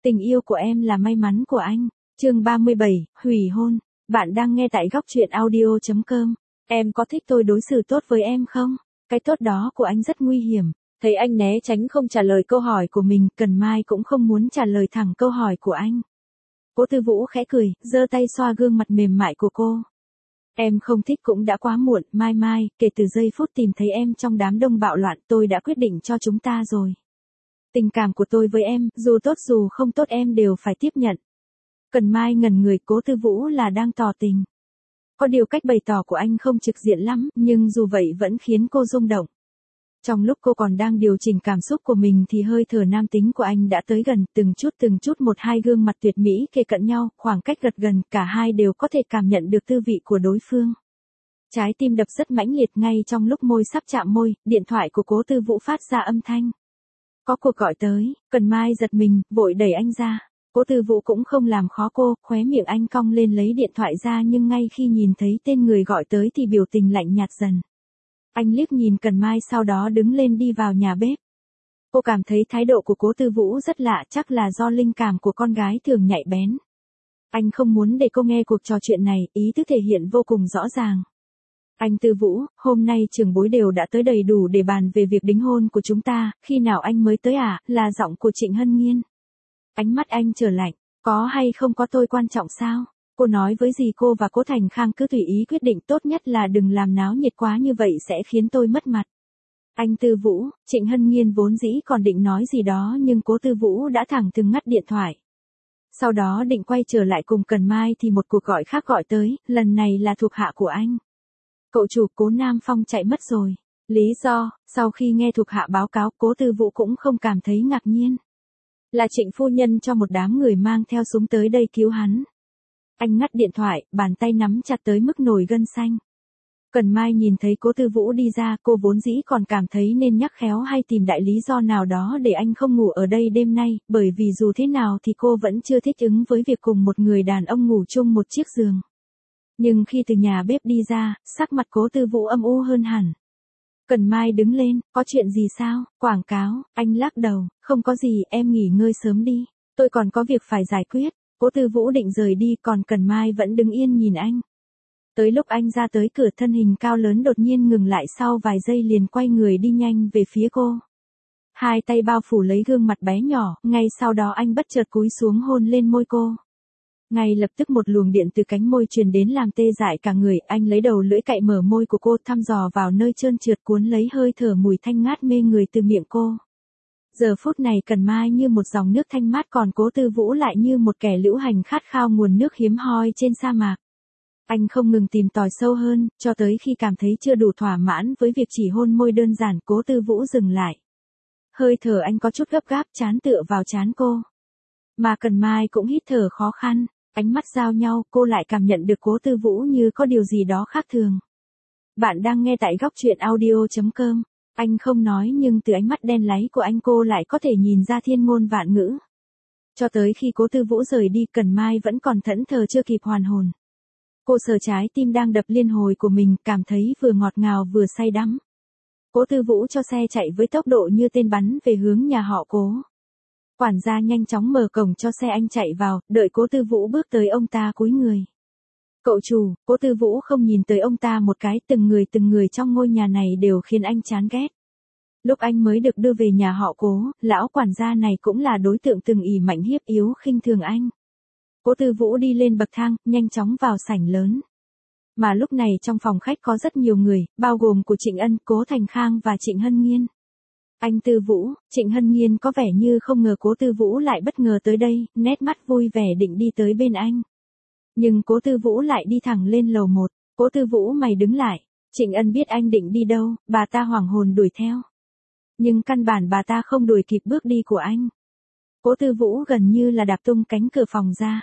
Tình yêu của em là may mắn của anh. Chương 37, hủy hôn. Bạn đang nghe tại góc truyện audio.com. Em có thích tôi đối xử tốt với em không? Cái tốt đó của anh rất nguy hiểm. Thấy anh né tránh không trả lời câu hỏi của mình, Cần Mai cũng không muốn trả lời thẳng câu hỏi của anh. Cố Tư Vũ khẽ cười, giơ tay xoa gương mặt mềm mại của cô. Em không thích cũng đã quá muộn, Mai Mai, kể từ giây phút tìm thấy em trong đám đông bạo loạn tôi đã quyết định cho chúng ta rồi. Tình cảm của tôi với em, dù tốt dù không tốt em đều phải tiếp nhận. Cần Mai ngẩn người, Cố Tư Vũ là đang tỏ tình. Có điều cách bày tỏ của anh không trực diện lắm, nhưng dù vậy vẫn khiến cô rung động. Trong lúc cô còn đang điều chỉnh cảm xúc của mình thì hơi thở nam tính của anh đã tới gần, từng chút một hai gương mặt tuyệt mỹ kề cận nhau, khoảng cách gật gần, cả hai đều có thể cảm nhận được tư vị của đối phương. Trái tim đập rất mãnh liệt, ngay trong lúc môi sắp chạm môi, điện thoại của Cố Tư Vũ phát ra âm thanh. Có cuộc gọi tới, Cần Mai giật mình, vội đẩy anh ra. Cố Tư Vũ cũng không làm khó cô, khóe miệng anh cong lên lấy điện thoại ra, nhưng ngay khi nhìn thấy tên người gọi tới thì biểu tình lạnh nhạt dần. Anh liếc nhìn Cần Mai sau đó đứng lên đi vào nhà bếp. Cô cảm thấy thái độ của Cố Tư Vũ rất lạ, chắc là do linh cảm của con gái thường nhạy bén. Anh không muốn để cô nghe cuộc trò chuyện này, ý tứ thể hiện vô cùng rõ ràng. Anh Tư Vũ, hôm nay trưởng bối đều đã tới đầy đủ để bàn về việc đính hôn của chúng ta, khi nào anh mới tới à, là giọng của Trịnh Hân Nhiên. Ánh mắt anh trở lạnh, có hay không có tôi quan trọng sao? Cô nói với dì cô và Cố Thành Khang cứ tùy ý quyết định, tốt nhất là đừng làm náo nhiệt quá như vậy sẽ khiến tôi mất mặt. Anh Tư Vũ, Trịnh Hân Nhiên vốn dĩ còn định nói gì đó nhưng Cố Tư Vũ đã thẳng thừng ngắt điện thoại. Sau đó định quay trở lại cùng Cần Mai thì một cuộc gọi khác gọi tới, lần này là thuộc hạ của anh. Cậu chủ, Cố Nam Phong chạy mất rồi. Lý do, sau khi nghe thuộc hạ báo cáo, Cố Tư Vũ cũng không cảm thấy ngạc nhiên. Là Trịnh phu nhân cho một đám người mang theo súng tới đây cứu hắn. Anh ngắt điện thoại, bàn tay nắm chặt tới mức nổi gân xanh. Cần Mai nhìn thấy Cố Tư Vũ đi ra, cô vốn dĩ còn cảm thấy nên nhắc khéo hay tìm đại lý do nào đó để anh không ngủ ở đây đêm nay, bởi vì dù thế nào thì cô vẫn chưa thích ứng với việc cùng một người đàn ông ngủ chung một chiếc giường. Nhưng khi từ nhà bếp đi ra, sắc mặt Cố Tư Vũ âm u hơn hẳn. Cần Mai đứng lên, có chuyện gì sao? Quảng cáo, anh lắc đầu, không có gì, em nghỉ ngơi sớm đi, tôi còn có việc phải giải quyết. Cố Tư Vũ định rời đi, còn Cần Mai vẫn đứng yên nhìn anh. Tới lúc anh ra tới cửa, thân hình cao lớn đột nhiên ngừng lại, sau vài giây liền quay người đi nhanh về phía cô. Hai tay bao phủ lấy gương mặt bé nhỏ, ngay sau đó anh bất chợt cúi xuống hôn lên môi cô. Ngay lập tức một luồng điện từ cánh môi truyền đến làm tê dại cả người, anh lấy đầu lưỡi cạy mở môi của cô, thăm dò vào nơi trơn trượt, cuốn lấy hơi thở mùi thanh ngát mê người từ miệng cô. Giờ phút này Cần Mai như một dòng nước thanh mát, còn Cố Tư Vũ lại như một kẻ lữ hành khát khao nguồn nước hiếm hoi trên sa mạc. Anh không ngừng tìm tòi sâu hơn, cho tới khi cảm thấy chưa đủ thỏa mãn với việc chỉ hôn môi đơn giản, Cố Tư Vũ dừng lại. Hơi thở anh có chút gấp gáp, trán tựa vào trán cô. Mà Cần Mai cũng hít thở khó khăn, ánh mắt giao nhau, cô lại cảm nhận được Cố Tư Vũ như có điều gì đó khác thường. Bạn đang nghe tại góc truyện audio.com. Anh không nói nhưng từ ánh mắt đen láy của anh cô lại có thể nhìn ra thiên ngôn vạn ngữ. Cho tới khi Cố Tư Vũ rời đi, Cần Mai vẫn còn thẫn thờ chưa kịp hoàn hồn. Cô sờ trái tim đang đập liên hồi của mình, cảm thấy vừa ngọt ngào vừa say đắm. Cố Tư Vũ cho xe chạy với tốc độ như tên bắn về hướng nhà họ Cố. Quản gia nhanh chóng mở cổng cho xe anh chạy vào, đợi Cố Tư Vũ bước tới ông ta cúi người. Cậu chủ, Cố Tư Vũ không nhìn tới ông ta một cái, từng người trong ngôi nhà này đều khiến anh chán ghét. Lúc anh mới được đưa về nhà họ Cố, lão quản gia này cũng là đối tượng từng ỷ mạnh hiếp yếu khinh thường anh. Cố Tư Vũ đi lên bậc thang, nhanh chóng vào sảnh lớn. Mà lúc này trong phòng khách có rất nhiều người, bao gồm của Trịnh Ân, Cố Thành Khang và Trịnh Hân Nhiên. Anh Tư Vũ, Trịnh Hân Nhiên có vẻ như không ngờ Cố Tư Vũ lại bất ngờ tới đây, nét mắt vui vẻ định đi tới bên anh. Nhưng Cố Tư Vũ lại đi thẳng lên lầu 1, Cố Tư Vũ mày đứng lại. Trịnh Ân biết anh định đi đâu, bà ta hoảng hồn đuổi theo. Nhưng căn bản bà ta không đuổi kịp bước đi của anh. Cố Tư Vũ gần như là đạp tung cánh cửa phòng ra.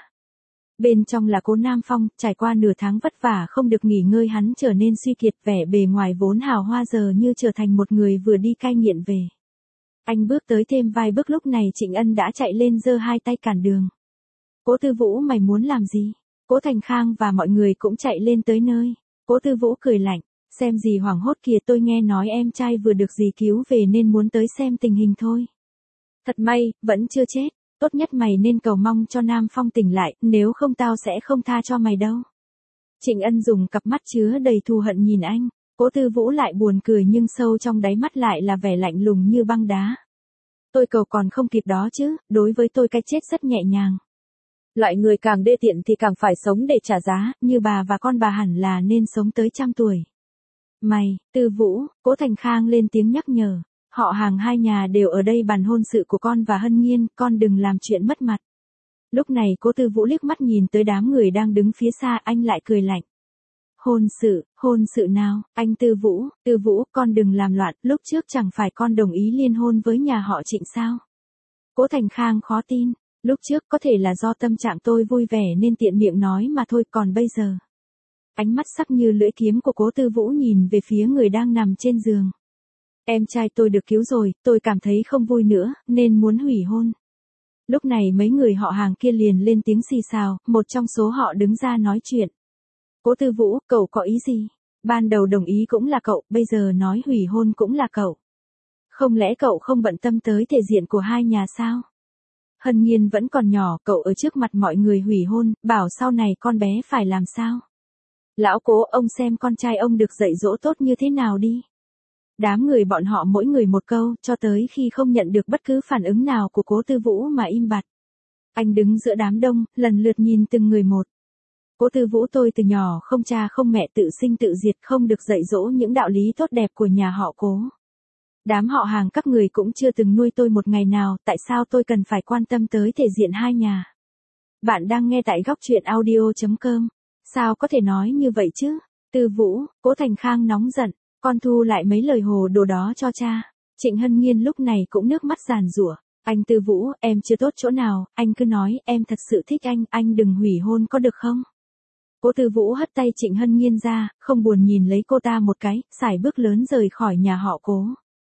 Bên trong là Cố Nam Phong, trải qua nửa tháng vất vả không được nghỉ ngơi, hắn trở nên suy kiệt, vẻ bề ngoài vốn hào hoa giờ như trở thành một người vừa đi cai nghiện về. Anh bước tới thêm vài bước, lúc này Trịnh Ân đã chạy lên giơ hai tay cản đường. Cố Tư Vũ mày muốn làm gì? Cố Thành Khang và mọi người cũng chạy lên tới nơi. Cố Tư Vũ cười lạnh, xem gì hoảng hốt kìa, tôi nghe nói em trai vừa được dì cứu về nên muốn tới xem tình hình thôi. Thật may, vẫn chưa chết. Tốt nhất mày nên cầu mong cho Nam Phong tỉnh lại, nếu không tao sẽ không tha cho mày đâu. Trịnh Ân dùng cặp mắt chứa đầy thù hận nhìn anh, Cố Tư Vũ lại buồn cười nhưng sâu trong đáy mắt lại là vẻ lạnh lùng như băng đá. Tôi cầu còn không kịp đó chứ, đối với tôi cái chết rất nhẹ nhàng. Loại người càng đê tiện thì càng phải sống để trả giá, như bà và con bà hẳn là nên sống tới 100 tuổi. Mày, Tư Vũ, Cố Thành Khang lên tiếng nhắc nhở. Họ hàng hai nhà đều ở đây bàn hôn sự của con và Hân Nhiên, con đừng làm chuyện mất mặt. Lúc này Cố Tư Vũ liếc mắt nhìn tới đám người đang đứng phía xa, anh lại cười lạnh. Hôn sự nào, anh Tư Vũ, con đừng làm loạn, lúc trước chẳng phải con đồng ý liên hôn với nhà họ Trịnh sao? Cố Thành Khang khó tin, lúc trước có thể là do tâm trạng tôi vui vẻ nên tiện miệng nói mà thôi, còn bây giờ. Ánh mắt sắc như lưỡi kiếm của Cố Tư Vũ nhìn về phía người đang nằm trên giường. Em trai tôi được cứu rồi, tôi cảm thấy không vui nữa, nên muốn hủy hôn. Lúc này mấy người họ hàng kia liền lên tiếng xì xào, một trong số họ đứng ra nói chuyện. Cố Tư Vũ, cậu có ý gì? Ban đầu đồng ý cũng là cậu, bây giờ nói hủy hôn cũng là cậu. Không lẽ cậu không bận tâm tới thể diện của hai nhà sao? Hân Nhiên vẫn còn nhỏ, cậu ở trước mặt mọi người hủy hôn, bảo sau này con bé phải làm sao? Lão Cố, ông xem con trai ông được dạy dỗ tốt như thế nào đi. Đám người bọn họ mỗi người một câu, cho tới khi không nhận được bất cứ phản ứng nào của Cố Tư Vũ mà im bặt. Anh đứng giữa đám đông, lần lượt nhìn từng người một. Cố Tư Vũ, tôi từ nhỏ không cha không mẹ, tự sinh tự diệt, không được dạy dỗ những đạo lý tốt đẹp của nhà họ Cố. Đám họ hàng các người cũng chưa từng nuôi tôi một ngày nào, tại sao tôi cần phải quan tâm tới thể diện hai nhà? Bạn đang nghe tại góc truyện audio.com. Sao có thể nói như vậy chứ? Tư Vũ, Cố Thành Khang nóng giận, con thu lại mấy lời hồ đồ đó cho cha. Trịnh Hân Nhiên lúc này cũng nước mắt giàn giụa. Anh Tư Vũ, em chưa tốt chỗ nào, anh cứ nói, em thật sự thích anh đừng hủy hôn có được không? Cố Tư Vũ hất tay Trịnh Hân Nhiên ra, không buồn nhìn lấy cô ta một cái, sải bước lớn rời khỏi nhà họ Cố.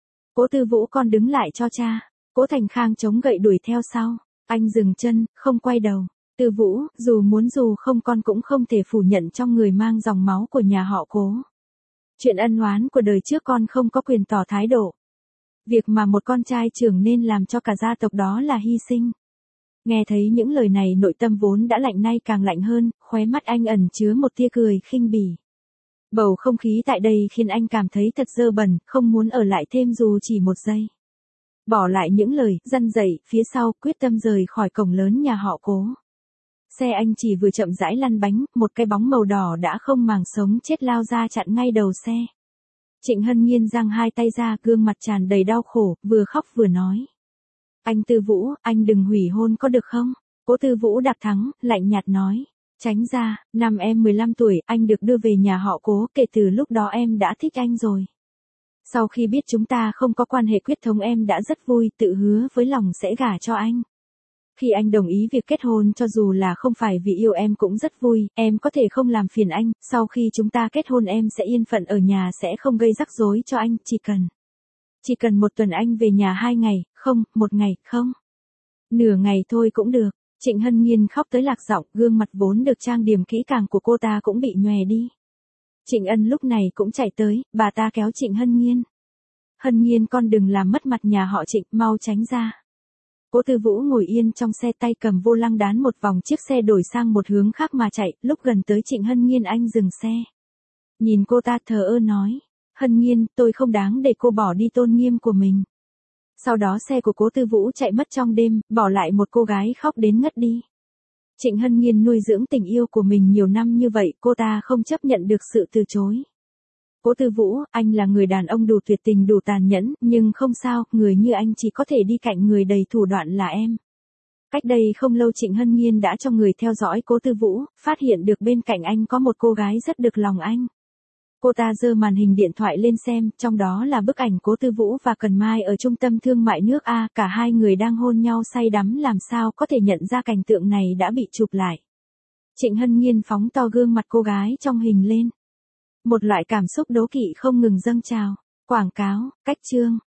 Cố Tư Vũ, con đứng lại cho cha. Cố Thành Khang chống gậy đuổi theo sau. Anh dừng chân, không quay đầu. Tư Vũ, dù muốn dù không con cũng không thể phủ nhận trong người mang dòng máu của nhà họ Cố. Chuyện ân oán của đời trước con không có quyền tỏ thái độ. Việc mà một con trai trưởng nên làm cho cả gia tộc đó là hy sinh. Nghe thấy những lời này, nội tâm vốn đã lạnh nay càng lạnh hơn, khóe mắt anh ẩn chứa một tia cười khinh bỉ. Bầu không khí tại đây khiến anh cảm thấy thật dơ bẩn, không muốn ở lại thêm dù chỉ một giây. Bỏ lại những lời răn dạy phía sau, quyết tâm rời khỏi cổng lớn nhà họ Cố. Xe anh chỉ vừa chậm rãi lăn bánh, một cái bóng màu đỏ đã không màng sống chết lao ra chặn ngay đầu xe. Trịnh Hân Nhiên giang hai tay ra, gương mặt tràn đầy đau khổ, vừa khóc vừa nói. Anh Tư Vũ, anh đừng hủy hôn có được không? Cố Tư Vũ đạp thắng, lạnh nhạt nói. Tránh ra, năm em 15 tuổi, anh được đưa về nhà họ Cố, kể từ lúc đó em đã thích anh rồi. Sau khi biết chúng ta không có quan hệ huyết thống em đã rất vui, tự hứa với lòng sẽ gả cho anh. Khi anh đồng ý việc kết hôn cho dù là không phải vì yêu em cũng rất vui, em có thể không làm phiền anh, sau khi chúng ta kết hôn em sẽ yên phận ở nhà, sẽ không gây rắc rối cho anh, chỉ cần một tuần anh về nhà 2 ngày, không, 1 ngày, không. Nửa ngày thôi cũng được. Trịnh Hân Nhiên khóc tới lạc giọng, gương mặt vốn được trang điểm kỹ càng của cô ta cũng bị nhòe đi. Trịnh Ân lúc này cũng chạy tới, bà ta kéo Trịnh Hân Nhiên. Hân Nhiên, con đừng làm mất mặt nhà họ Trịnh, mau tránh ra. Cố Tư Vũ ngồi yên trong xe, tay cầm vô lăng đán một vòng chiếc xe đổi sang một hướng khác mà chạy, lúc gần tới Trịnh Hân Nhiên anh dừng xe. Nhìn cô ta thờ ơ nói, Hân Nhiên, tôi không đáng để cô bỏ đi tôn nghiêm của mình. Sau đó xe của Cố Tư Vũ chạy mất trong đêm, bỏ lại một cô gái khóc đến ngất đi. Trịnh Hân Nhiên nuôi dưỡng tình yêu của mình nhiều năm như vậy, cô ta không chấp nhận được sự từ chối. Cố Tư Vũ, anh là người đàn ông đủ tuyệt tình đủ tàn nhẫn, nhưng không sao, người như anh chỉ có thể đi cạnh người đầy thủ đoạn là em. Cách đây không lâu Trịnh Hân Nhiên đã cho người theo dõi Cố Tư Vũ, phát hiện được bên cạnh anh có một cô gái rất được lòng anh. Cô ta giơ màn hình điện thoại lên xem, trong đó là bức ảnh Cố Tư Vũ và Cần Mai ở trung tâm thương mại nước A, cả hai người đang hôn nhau say đắm, làm sao có thể nhận ra cảnh tượng này đã bị chụp lại. Trịnh Hân Nhiên phóng to gương mặt cô gái trong hình lên. Một loại cảm xúc đố kỵ không ngừng dâng trào. Quảng cáo, cách chương.